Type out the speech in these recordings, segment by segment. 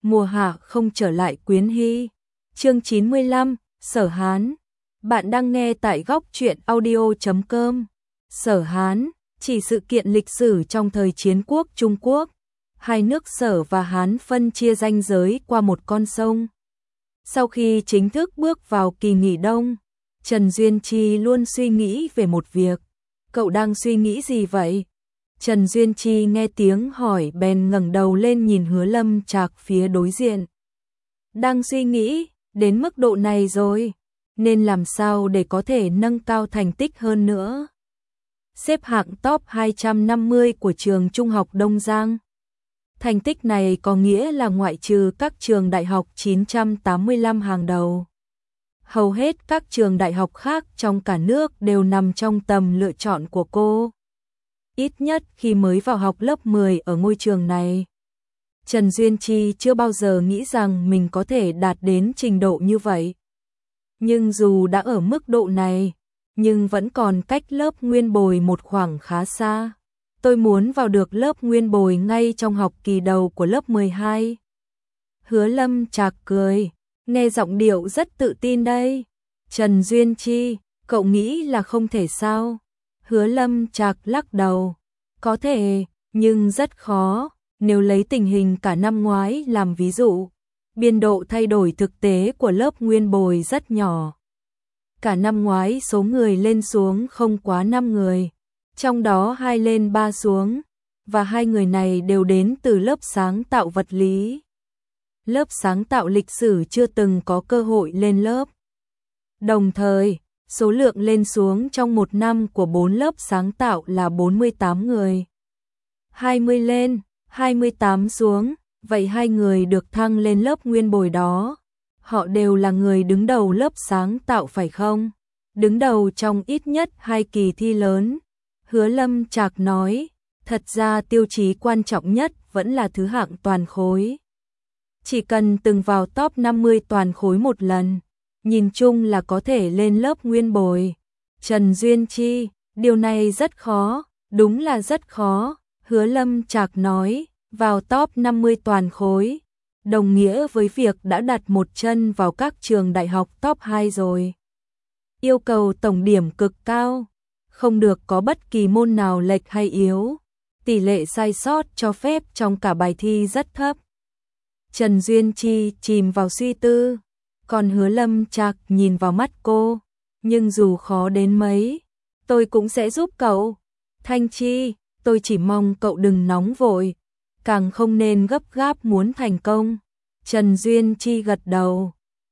mùa hạ không trở lại Quyến Hy. Chương 95, Sở Hán. Bạn đang nghe tại góc truyện audio.com. Sở Hán, chỉ sự kiện lịch sử trong thời chiến quốc Trung Quốc. Hai nước Sở và Hán phân chia ranh giới qua một con sông. Sau khi chính thức bước vào kỳ nghỉ đông, Trần Duyên Chi luôn suy nghĩ về một việc. Cậu đang suy nghĩ gì vậy? Trần Duyên Chi nghe tiếng hỏi bèn ngẩng đầu lên nhìn Hứa Lâm Trạc phía đối diện. Đang suy nghĩ, đến mức độ này rồi, nên làm sao để có thể nâng cao thành tích hơn nữa. Xếp hạng top 250 của trường Trung học Đông Giang. Thành tích này có nghĩa là ngoại trừ các trường đại học 985 hàng đầu, hầu hết các trường đại học khác trong cả nước đều nằm trong tầm lựa chọn của cô. Ít nhất khi mới vào học lớp 10 ở ngôi trường này, Trần Duyên Chi chưa bao giờ nghĩ rằng mình có thể đạt đến trình độ như vậy. Nhưng dù đã ở mức độ này, nhưng vẫn còn cách lớp nguyên bồi một khoảng khá xa. Tôi muốn vào được lớp nguyên bồi ngay trong học kỳ đầu của lớp 12. Hứa Lâm Trạc cười, nghe giọng điệu rất tự tin đây. Trần Duyên Chi, cậu nghĩ là không thể sao? Hứa Lâm Trạc lắc đầu. Có thể, nhưng rất khó. Nếu lấy tình hình cả năm ngoái làm ví dụ, biên độ thay đổi thực tế của lớp nguyên bồi rất nhỏ. Cả năm ngoái số người lên xuống không quá 5 người, trong đó 2 lên 3 xuống, và 2 người này đều đến từ lớp sáng tạo vật lý. Lớp sáng tạo lịch sử chưa từng có cơ hội lên lớp. Đồng thời, số lượng lên xuống trong một năm của 4 lớp sáng tạo là 48 người. 20 lên, 28 xuống, vậy 2 người được thăng lên lớp nguyên bồi đó. Họ đều là người đứng đầu lớp sáng tạo phải không? Đứng đầu trong ít nhất 2 kỳ thi lớn. Hứa Lâm Trạc nói, thật ra tiêu chí quan trọng nhất vẫn là thứ hạng toàn khối. Chỉ cần từng vào top 50 toàn khối một lần, nhìn chung là có thể lên lớp nguyên bồi. Trần Duyên Chi, điều này rất khó, đúng là rất khó. Hứa Lâm Trạc nói, vào top 50 toàn khối, đồng nghĩa với việc đã đặt một chân vào các trường đại học top 2 rồi. Yêu cầu tổng điểm cực cao, không được có bất kỳ môn nào lệch hay yếu. Tỷ lệ sai sót cho phép trong cả bài thi rất thấp. Trần Duyên Chi chìm vào suy tư, còn Hứa Lâm Trạc nhìn vào mắt cô. Nhưng dù khó đến mấy, tôi cũng sẽ giúp cậu. Thanh Chi, tôi chỉ mong cậu đừng nóng vội, càng không nên gấp gáp muốn thành công. Trần Duyên Chi gật đầu.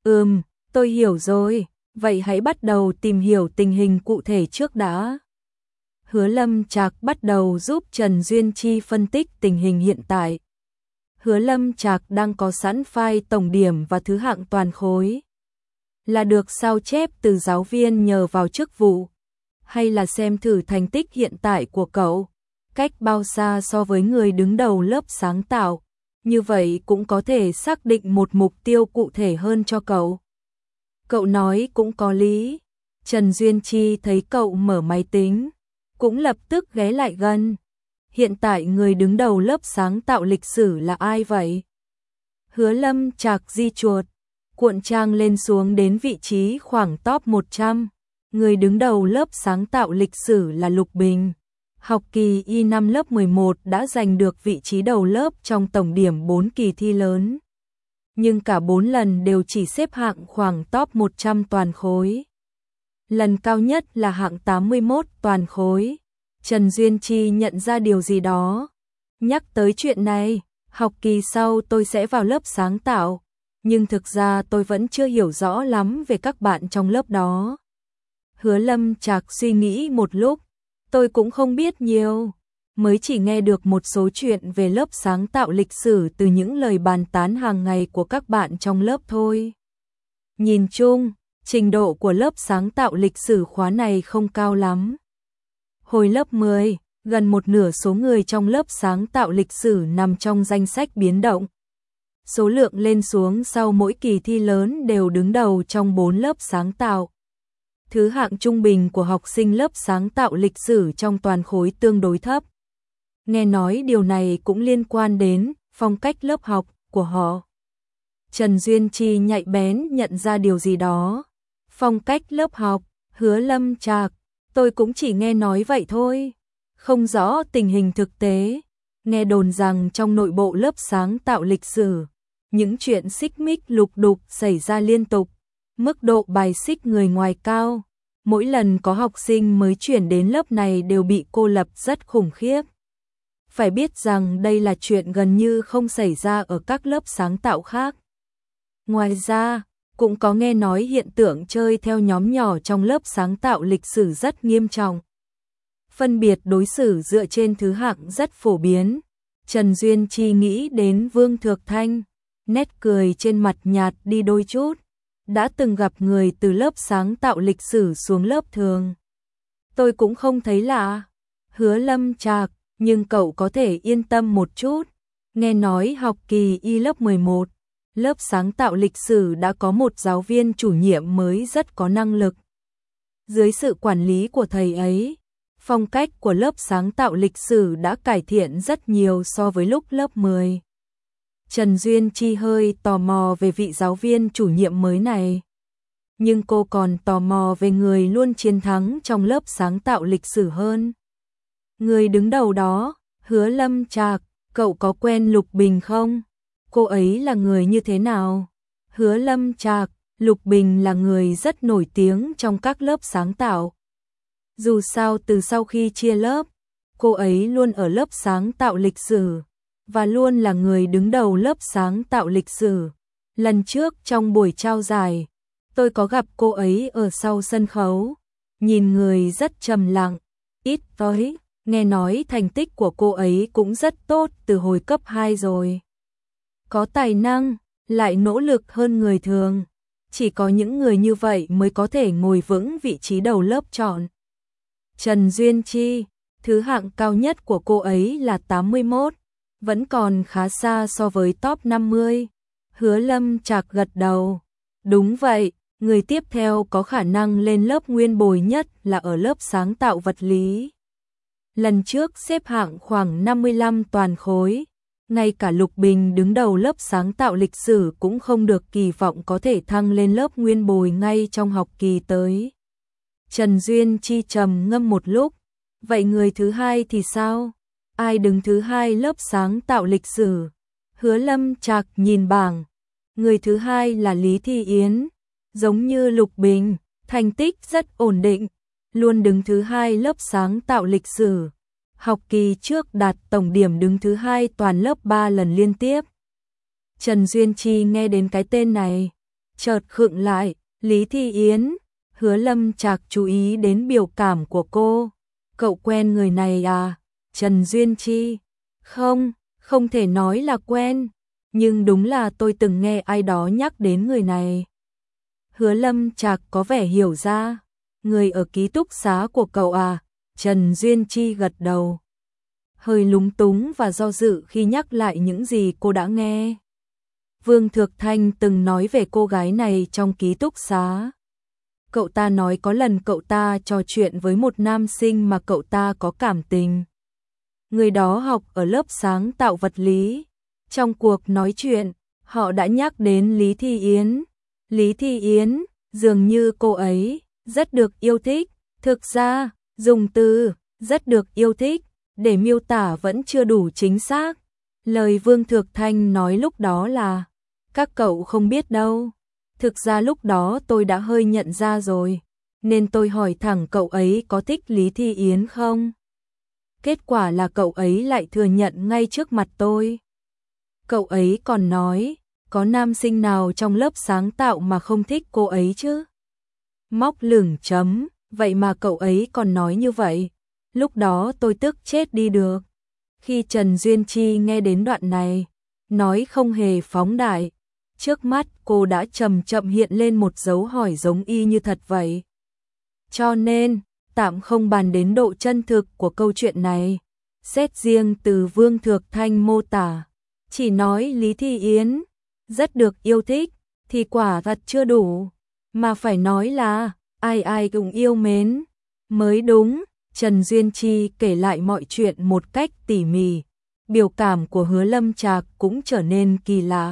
Tôi hiểu rồi, vậy hãy bắt đầu tìm hiểu tình hình cụ thể trước đã. Hứa Lâm Trạc bắt đầu giúp Trần Duyên Chi phân tích tình hình hiện tại. Hứa Lâm Trạc đang có sẵn file tổng điểm và thứ hạng toàn khối. Là được sao chép từ giáo viên nhờ vào chức vụ, hay là xem thử thành tích hiện tại của cậu, cách bao xa so với người đứng đầu lớp sáng tạo, như vậy cũng có thể xác định một mục tiêu cụ thể hơn cho cậu. Cậu nói cũng có lý. Trần Duyên Chi thấy cậu mở máy tính, cũng lập tức ghé lại gần. Hiện tại người đứng đầu lớp sáng tạo lịch sử là ai vậy? Hứa Lâm Trạc di chuột, cuộn trang lên xuống đến vị trí khoảng top 100. Người đứng đầu lớp sáng tạo lịch sử là Lục Bình. Học kỳ Y năm lớp 11 đã giành được vị trí đầu lớp trong tổng điểm 4 kỳ thi lớn. Nhưng cả 4 lần đều chỉ xếp hạng khoảng top 100 toàn khối. Lần cao nhất là hạng 81 toàn khối. Trần Duyên Chi nhận ra điều gì đó. Nhắc tới chuyện này, học kỳ sau tôi sẽ vào lớp sáng tạo, nhưng thực ra tôi vẫn chưa hiểu rõ lắm về các bạn trong lớp đó. Hứa Lâm Trạc suy nghĩ một lúc, tôi cũng không biết nhiều, mới chỉ nghe được một số chuyện về lớp sáng tạo lịch sử từ những lời bàn tán hàng ngày của các bạn trong lớp thôi. Nhìn chung, trình độ của lớp sáng tạo lịch sử khóa này không cao lắm. Hồi lớp 10, gần một nửa số người trong lớp sáng tạo lịch sử nằm trong danh sách biến động. Số lượng lên xuống sau mỗi kỳ thi lớn đều đứng đầu trong 4 lớp sáng tạo. Thứ hạng trung bình của học sinh lớp sáng tạo lịch sử trong toàn khối tương đối thấp. Nghe nói điều này cũng liên quan đến phong cách lớp học của họ. Trần Duyên Chi nhạy bén nhận ra điều gì đó. Phong cách lớp học, Hứa Lâm Trạc, tôi cũng chỉ nghe nói vậy thôi, không rõ tình hình thực tế. Nghe đồn rằng trong nội bộ lớp sáng tạo lịch sử, những chuyện xích mích lục đục xảy ra liên tục, mức độ bài xích người ngoài cao. Mỗi lần có học sinh mới chuyển đến lớp này đều bị cô lập rất khủng khiếp. Phải biết rằng đây là chuyện gần như không xảy ra ở các lớp sáng tạo khác. Ngoài ra, cũng có nghe nói hiện tượng chơi theo nhóm nhỏ trong lớp sáng tạo lịch sử rất nghiêm trọng. Phân biệt đối xử dựa trên thứ hạng rất phổ biến. Trần Duyên Chi nghĩ đến Vương Thược Thanh, nét cười trên mặt nhạt đi đôi chút. Đã từng gặp người từ lớp sáng tạo lịch sử xuống lớp thường. Tôi cũng không thấy lạ. Hứa Lâm Trạc, nhưng cậu có thể yên tâm một chút. Nghe nói học kỳ y lớp 11, lớp sáng tạo lịch sử đã có một giáo viên chủ nhiệm mới rất có năng lực. Dưới sự quản lý của thầy ấy, phong cách của lớp sáng tạo lịch sử đã cải thiện rất nhiều so với lúc lớp 10. Trần Duyên Chi hơi tò mò về vị giáo viên chủ nhiệm mới này. Nhưng cô còn tò mò về người luôn chiến thắng trong lớp sáng tạo lịch sử hơn. Người đứng đầu đó, Hứa Lâm Trạc, cậu có quen Lục Bình không? Cô ấy là người như thế nào? Hứa Lâm Trạc, Lục Bình là người rất nổi tiếng trong các lớp sáng tạo. Dù sao từ sau khi chia lớp, cô ấy luôn ở lớp sáng tạo lịch sử và luôn là người đứng đầu lớp sáng tạo lịch sử. Lần trước trong buổi trao giải, tôi có gặp cô ấy ở sau sân khấu, nhìn người rất trầm lặng, ít nói, nghe nói thành tích của cô ấy cũng rất tốt từ hồi cấp 2 rồi. Có tài năng, lại nỗ lực hơn người thường, chỉ có những người như vậy mới có thể ngồi vững vị trí đầu lớp chọn. Trần Duyên Chi, thứ hạng cao nhất của cô ấy là 81, vẫn còn khá xa so với top 50. Hứa Lâm Trạc gật đầu. Đúng vậy, người tiếp theo có khả năng lên lớp nguyên bồi nhất là ở lớp sáng tạo vật lý. Lần trước xếp hạng khoảng 55 toàn khối, ngay cả Lục Bình đứng đầu lớp sáng tạo lịch sử cũng không được kỳ vọng có thể thăng lên lớp nguyên bồi ngay trong học kỳ tới. Trần Duyên Chi trầm ngâm một lúc, vậy người thứ hai thì sao? Ai đứng thứ hai lớp sáng tạo lịch sử? Hứa Lâm Trạc nhìn bảng, người thứ hai là Lý Thi Yến, giống như Lục Bình, thành tích rất ổn định, luôn đứng thứ hai lớp sáng tạo lịch sử. Học kỳ trước đạt tổng điểm đứng thứ hai toàn lớp 3 lần liên tiếp. Trần Duyên Chi nghe đến cái tên này, chợt khựng lại, Lý Thi Yến. Hứa Lâm Trạc chú ý đến biểu cảm của cô. Cậu quen người này à? Trần Duyên Chi. Không thể nói là quen, nhưng đúng là tôi từng nghe ai đó nhắc đến người này. Hứa Lâm Trạc có vẻ hiểu ra. Người ở ký túc xá của cậu à? Trần Duyên Chi gật đầu. Hơi lúng túng và do dự khi nhắc lại những gì cô đã nghe. Vương Thược Thanh từng nói về cô gái này trong ký túc xá. Cậu ta nói có lần cậu ta trò chuyện với một nam sinh mà cậu ta có cảm tình. Người đó học ở lớp sáng tạo vật lý. Trong cuộc nói chuyện, họ đã nhắc đến Lý Thi Yến. Lý Thi Yến, dường như cô ấy rất được yêu thích. Thực ra, dùng từ rất được yêu thích để miêu tả vẫn chưa đủ chính xác. Lời Vương Thược Thanh nói lúc đó là, các cậu không biết đâu. Thực ra lúc đó tôi đã hơi nhận ra rồi, nên tôi hỏi thẳng cậu ấy có thích Lý Thi Yến không? Kết quả là cậu ấy lại thừa nhận ngay trước mặt tôi. Cậu ấy còn nói, có nam sinh nào trong lớp sáng tạo mà không thích cô ấy chứ? Móc lửng chấm, vậy mà cậu ấy còn nói như vậy. Lúc đó tôi tức chết đi được. Khi Trần Duyên Chi nghe đến đoạn này, nói không hề phóng đại. Trước mắt cô đã chậm chậm hiện lên một dấu hỏi giống y như thật vậy. Cho nên, tạm không bàn đến độ chân thực của câu chuyện này. Xét riêng từ Vương Thược Thanh mô tả, chỉ nói Lý Thi Yến rất được yêu thích, thì quả thật chưa đủ. Mà phải nói là, ai ai cũng yêu mến, mới đúng. Trần Duyên Chi kể lại mọi chuyện một cách tỉ mỉ. Biểu cảm của Hứa Lâm Trạc cũng trở nên kỳ lạ.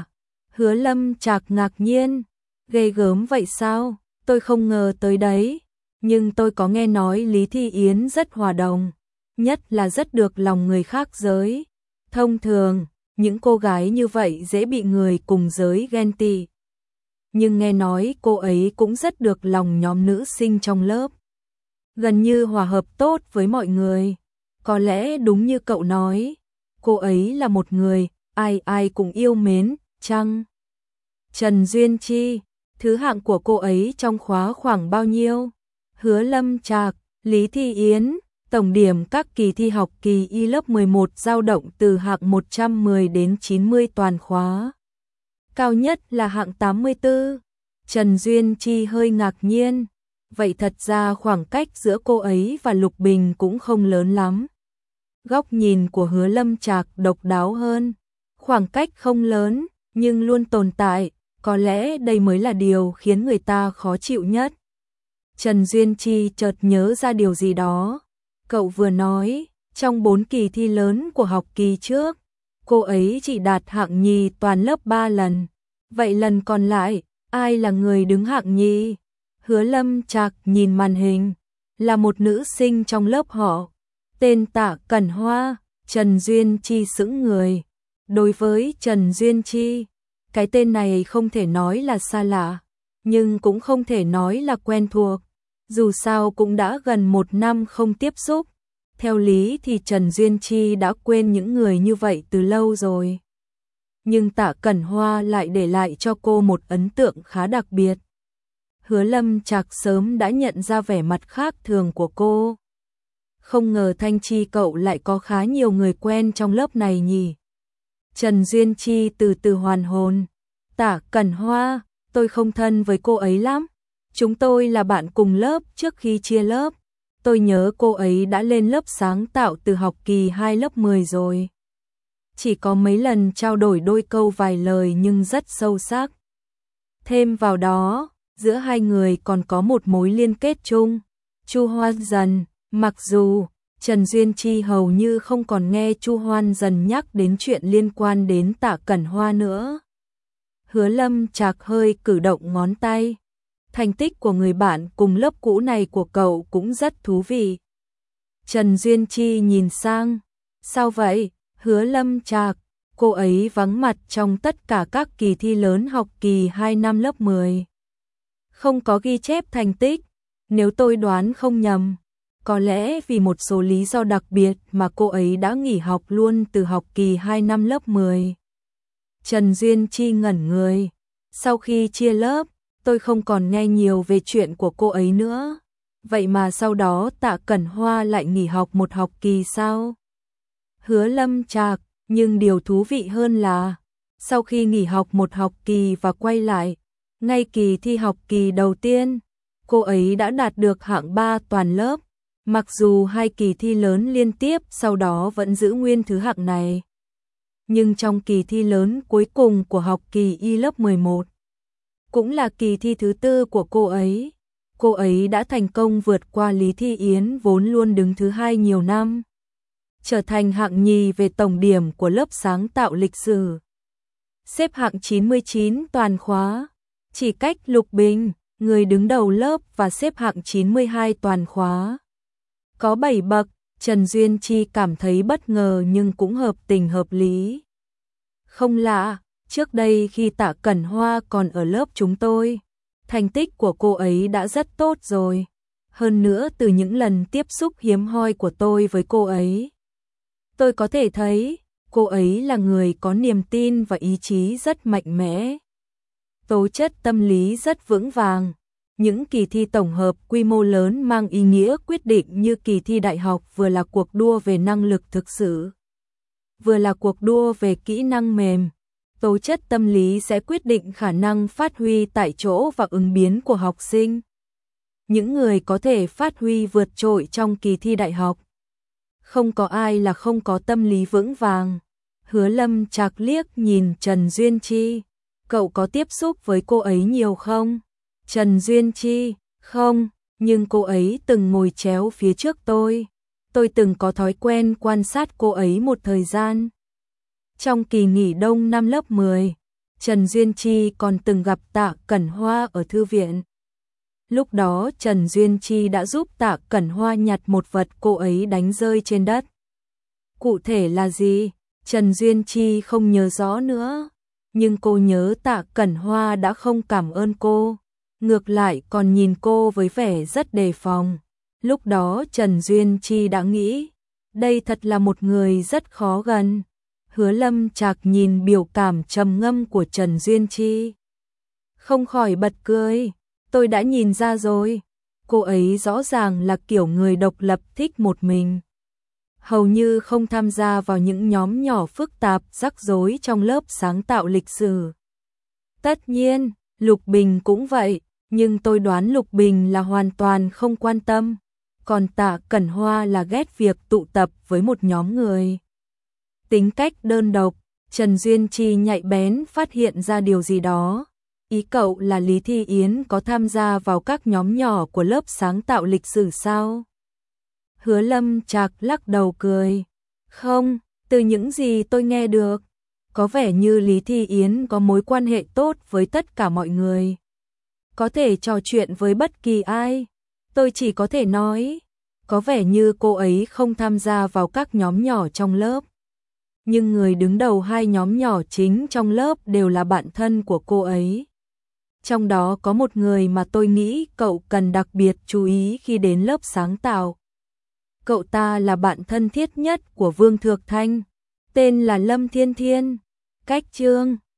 Hứa Lâm Trạc ngạc nhiên, ghê gớm vậy sao? Tôi không ngờ tới đấy, nhưng tôi có nghe nói Lý Thi Yến rất hòa đồng, nhất là rất được lòng người khác giới. Thông thường, những cô gái như vậy dễ bị người cùng giới ghen tị. Nhưng nghe nói cô ấy cũng rất được lòng nhóm nữ sinh trong lớp. Gần như hòa hợp tốt với mọi người. Có lẽ đúng như cậu nói, cô ấy là một người, ai ai cũng yêu mến, chăng? Trần Duyên Chi, thứ hạng của cô ấy trong khóa khoảng bao nhiêu? Hứa Lâm Trạc, Lý Thi Yến, tổng điểm các kỳ thi học kỳ Y lớp 11 dao động từ hạng 110 đến 90 toàn khóa. Cao nhất là hạng 84. Trần Duyên Chi hơi ngạc nhiên. Vậy thật ra khoảng cách giữa cô ấy và Lục Bình cũng không lớn lắm. Góc nhìn của Hứa Lâm Trạc độc đáo hơn. Khoảng cách không lớn, nhưng luôn tồn tại. Có lẽ đây mới là điều khiến người ta khó chịu nhất. Trần Duyên Chi chợt nhớ ra điều gì đó. Cậu vừa nói, trong 4 kỳ thi lớn của học kỳ trước, cô ấy chỉ đạt hạng nhì toàn lớp 3 lần. Vậy lần còn lại, ai là người đứng hạng nhì? Hứa Lâm Trạc nhìn màn hình, là một nữ sinh trong lớp họ, tên Tạ Cẩn Hoa. Trần Duyên Chi sững người. Đối với Trần Duyên Chi, cái tên này không thể nói là xa lạ, nhưng cũng không thể nói là quen thuộc. Dù sao cũng đã gần 1 năm không tiếp xúc. Theo lý thì Trần Duyên Chi đã quên những người như vậy từ lâu rồi. Nhưng Tạ Cẩn Hoa lại để lại cho cô một ấn tượng khá đặc biệt. Hứa Lâm Trạc sớm đã nhận ra vẻ mặt khác thường của cô. Không ngờ Thanh Chi cậu lại có khá nhiều người quen trong lớp này nhỉ. Trần Duyên Chi từ từ hoàn hồn. Tạ Cẩn Hoa, tôi không thân với cô ấy lắm. Chúng tôi là bạn cùng lớp trước khi chia lớp. Tôi nhớ cô ấy đã lên lớp sáng tạo từ học kỳ 2 lớp 10 rồi. Chỉ có mấy lần trao đổi đôi câu vài lời nhưng rất sâu sắc. Thêm vào đó, giữa hai người còn có một mối liên kết chung. Chu Hoan Dần, mặc dù Trần Duyên Chi hầu như không còn nghe Chu Hoan Dần nhắc đến chuyện liên quan đến Tạ Cẩn Hoa nữa. Hứa Lâm Trạc hơi cử động ngón tay. Thành tích của người bạn cùng lớp cũ này của cậu cũng rất thú vị. Trần Duyên Chi nhìn sang. Sao vậy? Hứa Lâm Trạc, cô ấy vắng mặt trong tất cả các kỳ thi lớn học kỳ 2 năm lớp 10. Không có ghi chép thành tích, nếu tôi đoán không nhầm. Có lẽ vì một số lý do đặc biệt mà cô ấy đã nghỉ học luôn từ học kỳ 2 năm lớp 10. Trần Duyên Chi ngẩn người. Sau khi chia lớp, tôi không còn nghe nhiều về chuyện của cô ấy nữa. Vậy mà sau đó Tạ Cẩn Hoa lại nghỉ học một học kỳ sao? Hứa Lâm Trạc, nhưng điều thú vị hơn là, sau khi nghỉ học một học kỳ và quay lại, ngay kỳ thi học kỳ đầu tiên, cô ấy đã đạt được hạng 3 toàn lớp. Mặc dù 2 kỳ thi lớn liên tiếp sau đó vẫn giữ nguyên thứ hạng này. Nhưng trong kỳ thi lớn cuối cùng của học kỳ Y lớp 11, cũng là kỳ thi thứ 4 của cô ấy đã thành công vượt qua Lý Thi Yến vốn luôn đứng thứ 2 nhiều năm, trở thành hạng nhì về tổng điểm của lớp sáng tạo lịch sử. Xếp hạng 99 toàn khóa, chỉ cách Lục Bình, người đứng đầu lớp và xếp hạng 92 toàn khóa. Có 7 bậc, Trần Duyên Chi cảm thấy bất ngờ nhưng cũng hợp tình hợp lý. Không lạ, trước đây khi Tạ Cẩn Hoa còn ở lớp chúng tôi, thành tích của cô ấy đã rất tốt rồi. Hơn nữa từ những lần tiếp xúc hiếm hoi của tôi với cô ấy, tôi có thể thấy cô ấy là người có niềm tin và ý chí rất mạnh mẽ. Tố chất tâm lý rất vững vàng. Những kỳ thi tổng hợp quy mô lớn mang ý nghĩa quyết định như kỳ thi đại học vừa là cuộc đua về năng lực thực sự, vừa là cuộc đua về kỹ năng mềm. Tố chất tâm lý sẽ quyết định khả năng phát huy tại chỗ và ứng biến của học sinh. Những người có thể phát huy vượt trội trong kỳ thi đại học, không có ai là không có tâm lý vững vàng. Hứa Lâm Trạc liếc nhìn Trần Duyên Chi. Cậu có tiếp xúc với cô ấy nhiều không? Trần Duyên Chi, không, nhưng cô ấy từng ngồi chéo phía trước tôi. Tôi từng có thói quen quan sát cô ấy một thời gian. Trong kỳ nghỉ đông năm lớp 10, Trần Duyên Chi còn từng gặp Tạ Cẩn Hoa ở thư viện. Lúc đó Trần Duyên Chi đã giúp Tạ Cẩn Hoa nhặt một vật cô ấy đánh rơi trên đất. Cụ thể là gì? Trần Duyên Chi không nhớ rõ nữa, nhưng cô nhớ Tạ Cẩn Hoa đã không cảm ơn cô, ngược lại còn nhìn cô với vẻ rất đề phòng. Lúc đó Trần Duyên Chi đã nghĩ, đây thật là một người rất khó gần. Hứa Lâm Trạc nhìn biểu cảm trầm ngâm của Trần Duyên Chi, không khỏi bật cười. Tôi đã nhìn ra rồi, cô ấy rõ ràng là kiểu người độc lập thích một mình. Hầu như không tham gia vào những nhóm nhỏ phức tạp rắc rối trong lớp sáng tạo lịch sử. Tất nhiên, Lục Bình cũng vậy, nhưng tôi đoán Lục Bình là hoàn toàn không quan tâm. Còn Tạ Cẩn Hoa là ghét việc tụ tập với một nhóm người. Tính cách đơn độc, Trần Duyên Chi nhạy bén phát hiện ra điều gì đó. Ý cậu là Lý Thi Yến có tham gia vào các nhóm nhỏ của lớp sáng tạo lịch sử sao? Hứa Lâm Trạc lắc đầu cười. Không, từ những gì tôi nghe được, có vẻ như Lý Thi Yến có mối quan hệ tốt với tất cả mọi người. Có thể trò chuyện với bất kỳ ai. Tôi chỉ có thể nói, có vẻ như cô ấy không tham gia vào các nhóm nhỏ trong lớp. Nhưng người đứng đầu hai nhóm nhỏ chính trong lớp đều là bạn thân của cô ấy. Trong đó có một người mà tôi nghĩ cậu cần đặc biệt chú ý khi đến lớp sáng tạo. Cậu ta là bạn thân thiết nhất của Vương Thược Thanh, tên là Lâm Thiên Thiên. Cách chương